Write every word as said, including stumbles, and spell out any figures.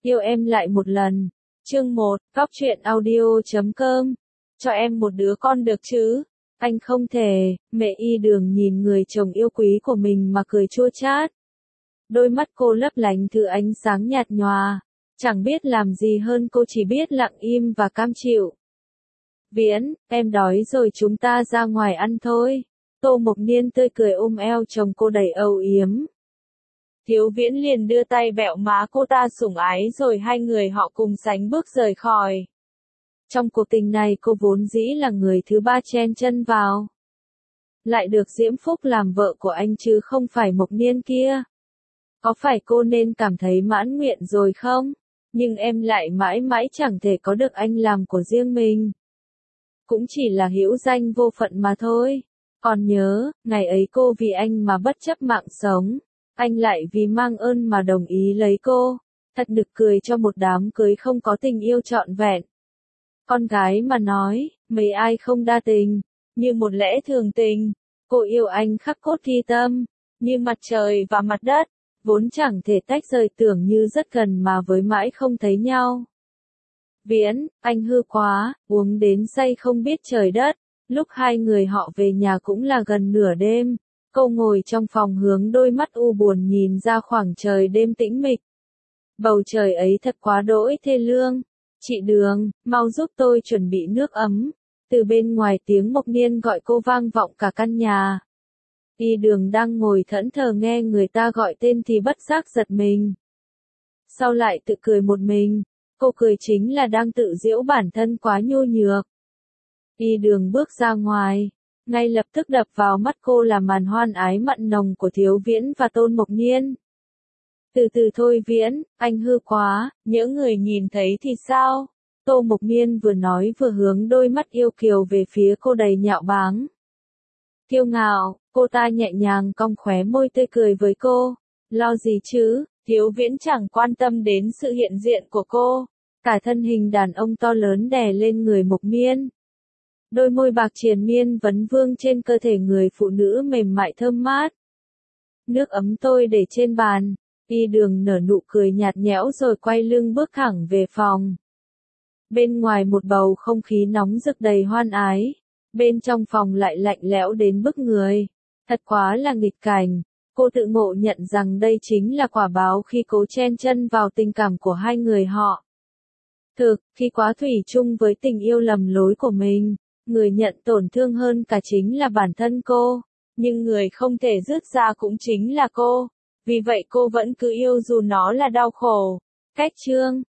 Yêu em lại một lần. Chương một, Góc truyện audio chấm com. Cho em một đứa con được chứ? Anh không thể. Mẹ Y Đường nhìn người chồng yêu quý của mình mà cười chua chát. Đôi mắt cô lấp lánh thứ ánh sáng nhạt nhòa. Chẳng biết làm gì hơn, cô chỉ biết lặng im và cam chịu. Viễn, em đói rồi, chúng ta ra ngoài ăn thôi. Tô Mộc Niên tươi cười ôm eo chồng cô đầy âu yếm. Thiếu Viễn liền đưa tay bẹo má cô ta sủng ái, rồi hai người họ cùng sánh bước rời khỏi. Trong cuộc tình này cô vốn dĩ là người thứ ba chen chân vào. Lại được Diễm Phúc làm vợ của anh chứ không phải Mộc Niên kia. Có phải cô nên cảm thấy mãn nguyện rồi không? Nhưng em lại mãi mãi chẳng thể có được anh làm của riêng mình. Cũng chỉ là hữu danh vô phận mà thôi. Còn nhớ, ngày ấy cô vì anh mà bất chấp mạng sống. Anh lại vì mang ơn mà đồng ý lấy cô. Thật nực cười cho một đám cưới không có tình yêu trọn vẹn. Con gái mà nói, mấy ai không đa tình, như một lẽ thường tình. Cô yêu anh khắc cốt ghi tâm, như mặt trời và mặt đất, vốn chẳng thể tách rời, tưởng như rất gần mà với mãi không thấy nhau. Viễn, anh hư quá, uống đến say không biết trời đất. Lúc hai người họ về nhà cũng là gần nửa đêm. Cô ngồi trong phòng hướng đôi mắt u buồn nhìn ra khoảng trời đêm tĩnh mịch. Bầu trời ấy thật quá đỗi thê lương. Chị Đường, mau giúp tôi chuẩn bị nước ấm. Từ bên ngoài tiếng Mộc Niên gọi cô vang vọng cả căn nhà. Y Đường đang ngồi thẫn thờ nghe người ta gọi tên thì bất giác giật mình. Sau lại tự cười một mình. Cô cười chính là đang tự giễu bản thân quá nhu nhược. Y Đường bước ra ngoài. Ngay lập tức đập vào mắt cô là màn hoan ái mặn nồng của Thiếu Viễn và Tôn Mộc Niên. Từ từ thôi Viễn, anh hư quá, nhỡ người nhìn thấy thì sao? Tô Mộc Niên vừa nói vừa hướng đôi mắt yêu kiều về phía cô đầy nhạo báng. Kiêu ngạo, cô ta nhẹ nhàng cong khóe môi tươi cười với cô. Lo gì chứ, Thiếu Viễn chẳng quan tâm đến sự hiện diện của cô. Cả thân hình đàn ông to lớn đè lên người Mộc Miên. Đôi môi bạc triền miên vấn vương trên cơ thể người phụ nữ mềm mại thơm mát. Nước ấm tôi để trên bàn. Y Đường nở nụ cười nhạt nhẽo rồi quay lưng bước thẳng về phòng. Bên ngoài một bầu không khí nóng rực đầy hoan ái. Bên trong phòng lại lạnh lẽo đến bức người. Thật quá là nghịch cảnh. Cô tự ngộ nhận rằng đây chính là quả báo khi cố chen chân vào tình cảm của hai người họ. Thực, khi quá thủy chung với tình yêu lầm lối của mình, người nhận tổn thương hơn cả chính là bản thân cô. Nhưng người không thể dứt ra cũng chính là cô. Vì vậy cô vẫn cứ yêu dù nó là đau khổ. Cách chương